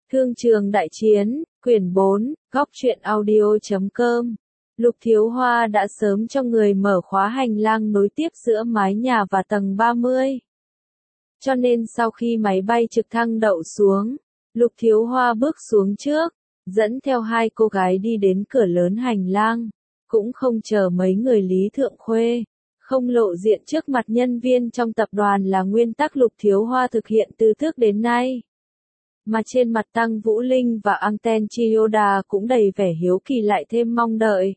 Thương trường đại chiến, quyển 4, góc truyện audio.com. Lục Thiếu Hoa đã sớm cho người mở khóa hành lang nối tiếp giữa mái nhà và tầng 30. Cho nên sau khi máy bay trực thăng đậu xuống, Lục Thiếu Hoa bước xuống trước, dẫn theo hai cô gái đi đến cửa lớn hành lang, cũng không chờ mấy người Lý Thượng Khuê, không lộ diện trước mặt nhân viên trong tập đoàn là nguyên tắc Lục Thiếu Hoa thực hiện từ trước đến nay. Mà trên mặt Tăng Vũ Linh và Anten Chiyoda cũng đầy vẻ hiếu kỳ lại thêm mong đợi.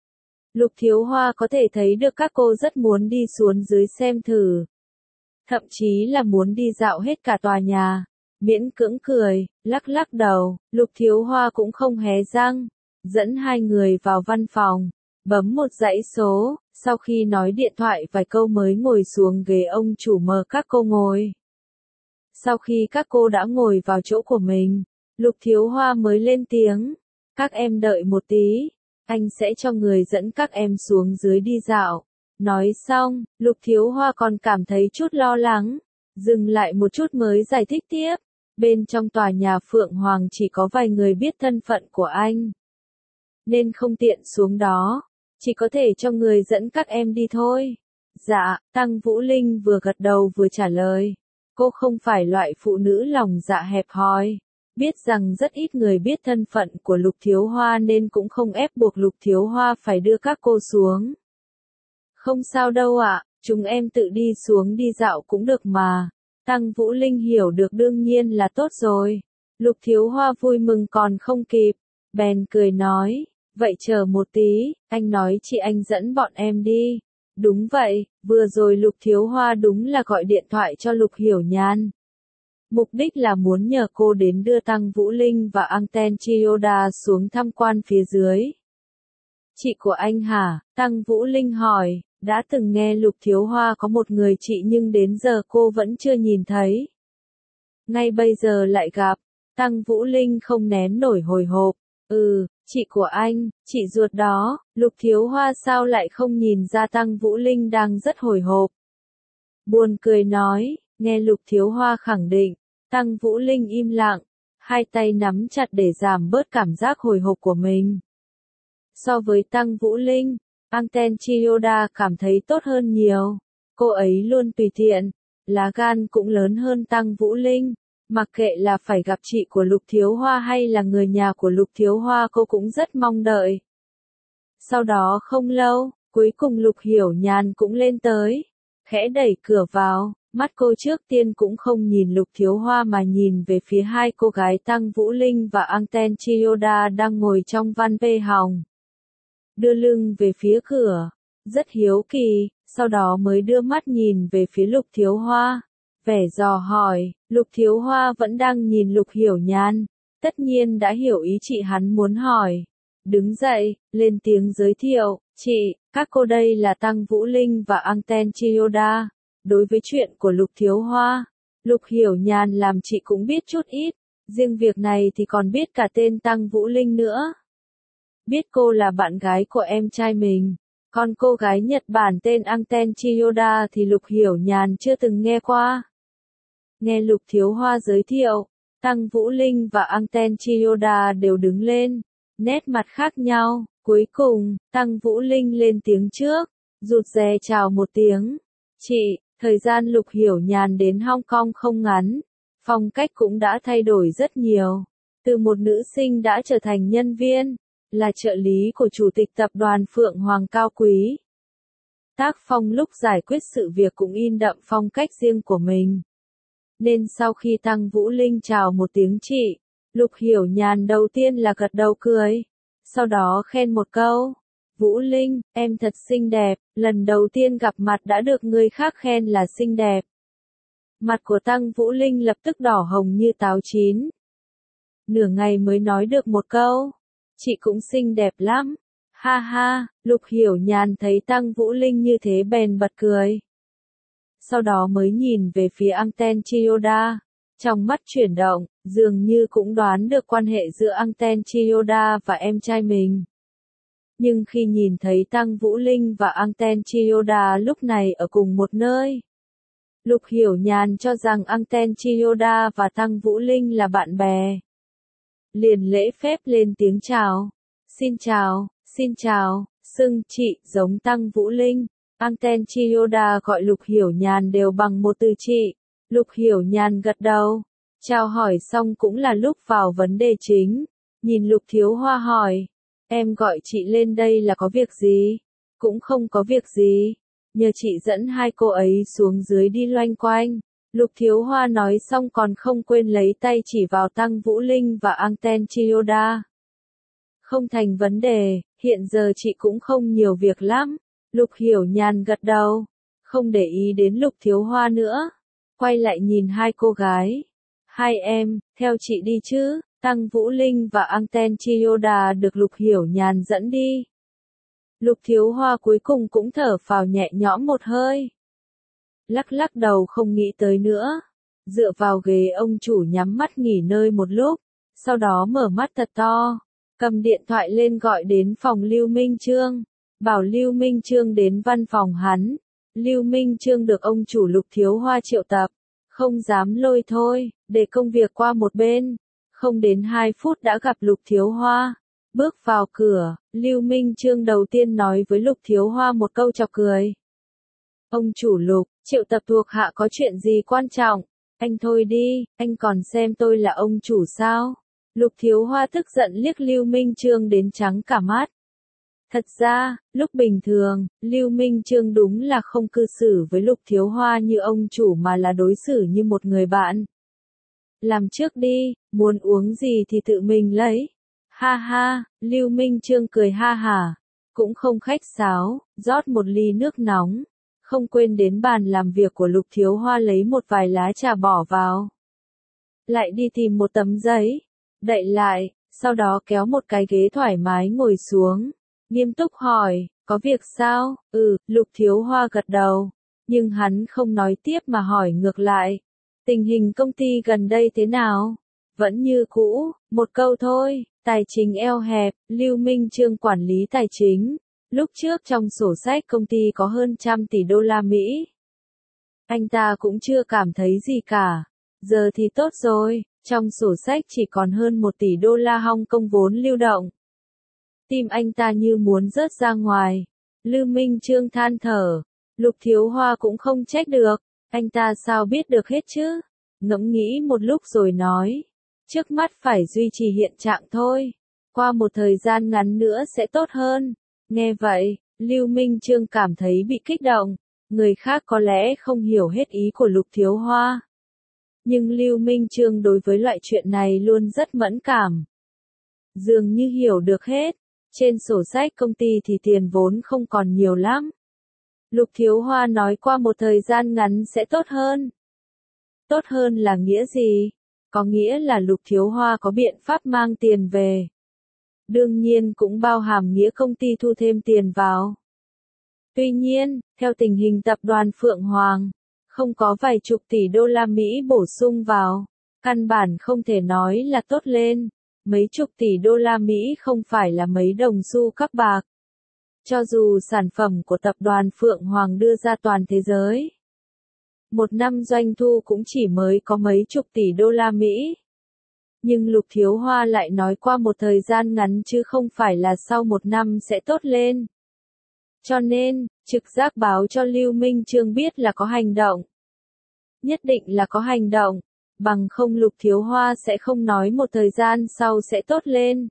Lục Thiếu Hoa có thể thấy được các cô rất muốn đi xuống dưới xem thử. Thậm chí là muốn đi dạo hết cả tòa nhà. Miễn cưỡng cười, lắc lắc đầu, Lục Thiếu Hoa cũng không hé răng. Dẫn hai người vào văn phòng, bấm một dãy số, sau khi nói điện thoại vài câu mới ngồi xuống ghế ông chủ mời các cô ngồi. Sau khi các cô đã ngồi vào chỗ của mình, Lục Thiếu Hoa mới lên tiếng. Các em đợi một tí, anh sẽ cho người dẫn các em xuống dưới đi dạo. Nói xong, Lục Thiếu Hoa còn cảm thấy chút lo lắng, dừng lại một chút mới giải thích tiếp. Bên trong tòa nhà Phượng Hoàng chỉ có vài người biết thân phận của anh, nên không tiện xuống đó, chỉ có thể cho người dẫn các em đi thôi. Dạ, Tăng Vũ Linh vừa gật đầu vừa trả lời. Cô không phải loại phụ nữ lòng dạ hẹp hòi, biết rằng rất ít người biết thân phận của Lục Thiếu Hoa nên cũng không ép buộc Lục Thiếu Hoa phải đưa các cô xuống. Không sao đâu ạ, chúng em tự đi xuống đi dạo cũng được mà. Tăng Vũ Linh hiểu được đương nhiên là tốt rồi. Lục Thiếu Hoa vui mừng còn không kịp, bèn cười nói, vậy chờ một tí, anh nói chị anh dẫn bọn em đi. Đúng vậy, vừa rồi Lục Thiếu Hoa đúng là gọi điện thoại cho Lục Hiểu Nhan. Mục đích là muốn nhờ cô đến đưa Tăng Vũ Linh và Anten Chiyoda xuống tham quan phía dưới. Chị của anh hả? Tăng Vũ Linh hỏi, đã từng nghe Lục Thiếu Hoa có một người chị nhưng đến giờ cô vẫn chưa nhìn thấy. Ngay bây giờ lại gặp, Tăng Vũ Linh không nén nổi hồi hộp. Chị của anh, chị ruột đó. Lục Thiếu Hoa sao lại không nhìn ra Tăng Vũ Linh đang rất hồi hộp. Buồn cười nói, nghe Lục Thiếu Hoa khẳng định, Tăng Vũ Linh im lặng, hai tay nắm chặt để giảm bớt cảm giác hồi hộp của mình. So với Tăng Vũ Linh, Anten Chiyoda cảm thấy tốt hơn nhiều. Cô ấy luôn tùy tiện, lá gan cũng lớn hơn Tăng Vũ Linh. Mặc kệ là phải gặp chị của Lục Thiếu Hoa hay là người nhà của Lục Thiếu Hoa cô cũng rất mong đợi. Sau đó không lâu, cuối cùng Lục Hiểu Nhan cũng lên tới. Khẽ đẩy cửa vào, mắt cô trước tiên cũng không nhìn Lục Thiếu Hoa mà nhìn về phía hai cô gái Tăng Vũ Linh và Anten Chiyoda đang ngồi trong van vê hòng. Đưa lưng về phía cửa, rất hiếu kỳ, sau đó mới đưa mắt nhìn về phía Lục Thiếu Hoa. Vẻ dò hỏi, Lục Thiếu Hoa vẫn đang nhìn Lục Hiểu Nhan, tất nhiên đã hiểu ý chị hắn muốn hỏi. Đứng dậy, lên tiếng giới thiệu, chị, các cô đây là Tăng Vũ Linh và Anten Chiyoda. Đối với chuyện của Lục Thiếu Hoa, Lục Hiểu Nhan làm chị cũng biết chút ít, riêng việc này thì còn biết cả tên Tăng Vũ Linh nữa. Biết cô là bạn gái của em trai mình. Còn cô gái Nhật Bản tên Anten Chiyoda thì Lục Hiểu Nhan chưa từng nghe qua. Nghe Lục Thiếu Hoa giới thiệu, Tăng Vũ Linh và Anten Chiyoda đều đứng lên, nét mặt khác nhau. Cuối cùng, Tăng Vũ Linh lên tiếng trước, rụt rè chào một tiếng. Chị, thời gian Lục Hiểu Nhan đến Hong Kong không ngắn, phong cách cũng đã thay đổi rất nhiều. Từ một nữ sinh đã trở thành nhân viên, là trợ lý của chủ tịch tập đoàn Phượng Hoàng cao quý. Tác phong lúc giải quyết sự việc cũng in đậm phong cách riêng của mình. Nên sau khi Tăng Vũ Linh chào một tiếng chị, Lục Hiểu Nhan đầu tiên là gật đầu cười. Sau đó khen một câu. Vũ Linh, em thật xinh đẹp, lần đầu tiên gặp mặt đã được người khác khen là xinh đẹp. Mặt của Tăng Vũ Linh lập tức đỏ hồng như táo chín. Nửa ngày mới nói được một câu. Chị cũng xinh đẹp lắm. Ha ha, Lục Hiểu Nhan thấy Tăng Vũ Linh như thế bèn bật cười. Sau đó mới nhìn về phía Anten Chiyoda. Trong mắt chuyển động, dường như cũng đoán được quan hệ giữa Anten Chiyoda và em trai mình. Nhưng khi nhìn thấy Tăng Vũ Linh và Anten Chiyoda lúc này ở cùng một nơi, Lục Hiểu Nhan cho rằng Anten Chiyoda và Tăng Vũ Linh là bạn bè. liền lễ phép lên tiếng chào. Xin chào, xưng chị, giống Tăng Vũ Linh. Anten Chiyoda gọi Lục Hiểu Nhàn đều bằng một từ chị. Lục Hiểu Nhàn gật đầu. Chào hỏi xong cũng là lúc vào vấn đề chính. Nhìn Lục Thiếu Hoa hỏi. Em gọi chị lên đây là có việc gì? Cũng không có việc gì. Nhờ chị dẫn hai cô ấy xuống dưới đi loanh quanh. Lục Thiếu Hoa nói xong còn không quên lấy tay chỉ vào Tăng Vũ Linh và Anten Chiyoda. Không thành vấn đề, hiện giờ chị cũng không nhiều việc lắm. Lục Hiểu Nhàn gật đầu, không để ý đến Lục Thiếu Hoa nữa. Quay lại nhìn hai cô gái. Hai em, theo chị đi chứ. Tăng Vũ Linh và Anten Chiyoda được Lục Hiểu Nhàn dẫn đi. Lục Thiếu Hoa cuối cùng cũng thở phào nhẹ nhõm một hơi. Lắc lắc đầu không nghĩ tới nữa. Dựa vào ghế ông chủ nhắm mắt nghỉ ngơi một lúc. Sau đó mở mắt thật to. Cầm điện thoại lên gọi đến phòng Lưu Minh Chương. Bảo Lưu Minh Chương đến văn phòng hắn. Lưu Minh Chương được ông chủ Lục Thiếu Hoa triệu tập. Không dám lôi thôi, để công việc qua một bên. Không đến 2 phút đã gặp Lục Thiếu Hoa. Bước vào cửa, Lưu Minh Chương đầu tiên nói với Lục Thiếu Hoa một câu chọc cười. Ông chủ Lục, triệu tập thuộc hạ có chuyện gì quan trọng? Anh thôi đi, anh còn xem tôi là ông chủ sao? Lục Thiếu Hoa tức giận liếc Lưu Minh Chương đến trắng cả mắt. Thật ra, lúc bình thường, Lưu Minh Chương đúng là không cư xử với Lục Thiếu Hoa như ông chủ mà là đối xử như một người bạn. Làm trước đi, muốn uống gì thì tự mình lấy. Ha ha, Lưu Minh Chương cười ha hả, cũng không khách sáo, rót một ly nước nóng. Không quên đến bàn làm việc của Lục Thiếu Hoa lấy một vài lá trà bỏ vào. Lại đi tìm một tấm giấy, đậy lại, sau đó kéo một cái ghế thoải mái ngồi xuống. Nghiêm túc hỏi, có việc sao? Lục Thiếu Hoa gật đầu. Nhưng hắn không nói tiếp mà hỏi ngược lại. Tình hình công ty gần đây thế nào? Vẫn như cũ, một câu thôi, tài chính eo hẹp, Lưu Minh Chương quản lý tài chính. Lúc trước trong sổ sách công ty có hơn 100 tỷ đô la Mỹ. Anh ta cũng chưa cảm thấy gì cả. Giờ thì tốt rồi, trong sổ sách chỉ còn hơn 1 tỷ đô la Hong Kong vốn lưu động. Tim anh ta như muốn rớt ra ngoài. Lưu Minh Chương than thở. Lục Thiếu Hoa cũng không trách được. Anh ta sao biết được hết chứ? Ngẫm nghĩ một lúc rồi nói. Trước mắt phải duy trì hiện trạng thôi. Qua một thời gian ngắn nữa sẽ tốt hơn. Nghe vậy, Lưu Minh Chương cảm thấy bị kích động. Người khác có lẽ không hiểu hết ý của Lục Thiếu Hoa. Nhưng Lưu Minh Chương đối với loại chuyện này luôn rất mẫn cảm. Dường như hiểu được hết. Trên sổ sách công ty thì tiền vốn không còn nhiều lắm. Lục Thiếu Hoa nói qua một thời gian ngắn sẽ tốt hơn. Tốt hơn là nghĩa gì? Có nghĩa là Lục Thiếu Hoa có biện pháp mang tiền về. Đương nhiên cũng bao hàm nghĩa công ty thu thêm tiền vào. Tuy nhiên, theo tình hình tập đoàn Phượng Hoàng, không có vài chục tỷ đô la Mỹ bổ sung vào, căn bản không thể nói là tốt lên. Mấy chục tỷ đô la Mỹ không phải là mấy đồng xu các bạc. Cho dù sản phẩm của tập đoàn Phượng Hoàng đưa ra toàn thế giới, một năm doanh thu cũng chỉ mới có mấy chục tỷ đô la Mỹ. Nhưng Lục Thiếu Hoa lại nói qua một thời gian ngắn chứ không phải là sau một năm sẽ tốt lên. Cho nên, trực giác báo cho Lưu Minh Chương biết là có hành động. Nhất định là có hành động. Bằng không Lục Thiếu Hoa sẽ không nói một thời gian sau sẽ tốt lên.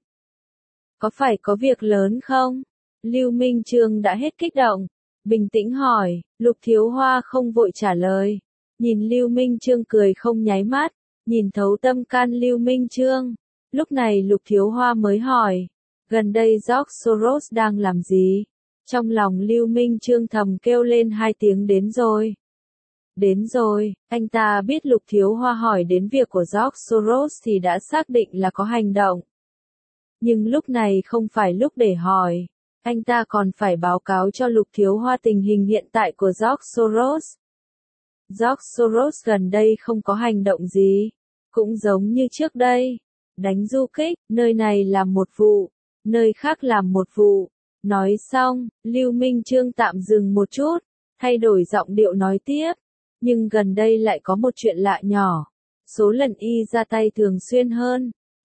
Có phải có việc lớn không? Lưu Minh Chương đã hết kích động. Bình tĩnh hỏi, Lục Thiếu Hoa không vội trả lời. Nhìn Lưu Minh Chương cười không nháy mắt, nhìn thấu tâm can Lưu Minh Chương. Lúc này Lục Thiếu Hoa mới hỏi, gần đây George Soros đang làm gì? Trong lòng Lưu Minh Chương thầm kêu lên 2 tiếng đến rồi. Đến rồi, anh ta biết Lục Thiếu Hoa hỏi đến việc của George Soros thì đã xác định là có hành động. Nhưng lúc này không phải lúc để hỏi. Anh ta còn phải báo cáo cho Lục Thiếu Hoa tình hình hiện tại của George Soros. George Soros gần đây không có hành động gì. Cũng giống như trước đây. Đánh du kích, nơi này làm một vụ, nơi khác làm một vụ. Nói xong, Lưu Minh Chương tạm dừng một chút, thay đổi giọng điệu nói tiếp. Nhưng gần đây lại có một chuyện lạ nhỏ. Số lần y ra tay thường xuyên hơn.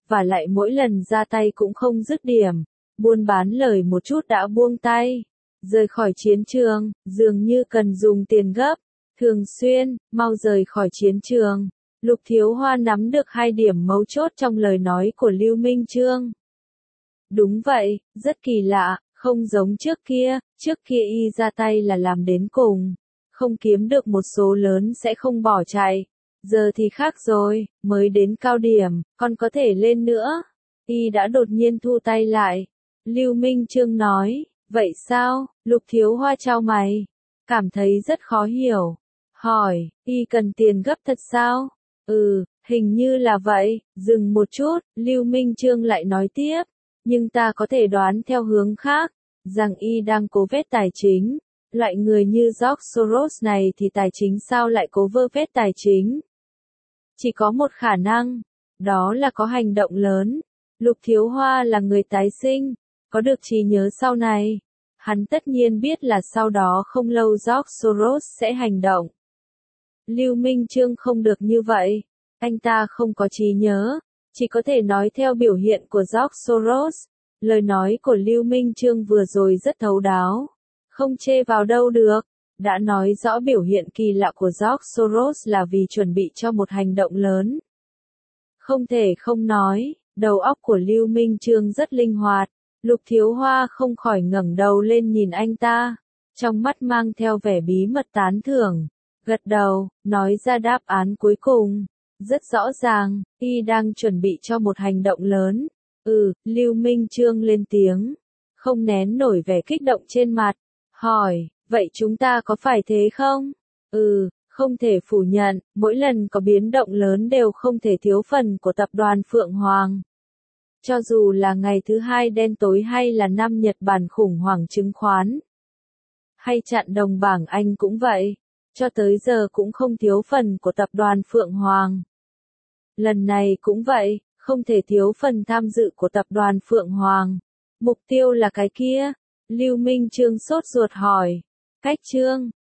và lại mỗi lần ra tay cũng không dứt điểm, buôn bán lời một chút đã buông tay. Rời khỏi chiến trường, dường như cần dùng tiền gấp, thường xuyên, mau rời khỏi chiến trường. Lục Thiếu Hoa nắm được hai điểm mấu chốt trong lời nói của Lưu Minh Chương. Đúng vậy, rất kỳ lạ, không giống trước kia y ra tay là làm đến cùng, không kiếm được một số lớn sẽ không bỏ chạy. Giờ thì khác rồi, mới đến cao điểm, còn có thể lên nữa. Y đã đột nhiên thu tay lại. Lưu Minh Chương nói, vậy sao? Lục Thiếu Hoa chau mày, cảm thấy rất khó hiểu. Hỏi, y cần tiền gấp thật sao? Hình như là vậy. Dừng một chút, Lưu Minh Chương lại nói tiếp. Nhưng ta có thể đoán theo hướng khác, rằng y đang cố vết tài chính. Loại người như George Soros này thì tài chính sao lại cố vơ vét tài chính? Chỉ có một khả năng, đó là có hành động lớn. Lục Thiếu Hoa là người tái sinh, có được trí nhớ sau này. Hắn tất nhiên biết là sau đó không lâu George Soros sẽ hành động. Lưu Minh Chương không được như vậy. Anh ta không có trí nhớ, chỉ có thể nói theo biểu hiện của George Soros. Lời nói của Lưu Minh Chương vừa rồi rất thấu đáo, không chê vào đâu được. Đã nói rõ biểu hiện kỳ lạ của George Soros là vì chuẩn bị cho một hành động lớn. Không thể không nói, đầu óc của Lưu Minh Chương rất linh hoạt. Lục Thiếu Hoa không khỏi ngẩng đầu lên nhìn anh ta, trong mắt mang theo vẻ bí mật tán thưởng, gật đầu, nói ra đáp án cuối cùng. Rất rõ ràng, y đang chuẩn bị cho một hành động lớn. Lưu Minh Chương lên tiếng, không nén nổi vẻ kích động trên mặt, hỏi, vậy chúng ta có phải thế không? Không thể phủ nhận, mỗi lần có biến động lớn đều không thể thiếu phần của tập đoàn Phượng Hoàng. Cho dù là ngày thứ hai đen tối hay là năm Nhật Bản khủng hoảng chứng khoán, hay chặn đồng bảng Anh cũng vậy, cho tới giờ cũng không thiếu phần của tập đoàn Phượng Hoàng. Lần này cũng vậy, không thể thiếu phần tham dự của tập đoàn Phượng Hoàng. Mục tiêu là cái kia? Lưu Minh Chương sốt ruột hỏi. Cách chương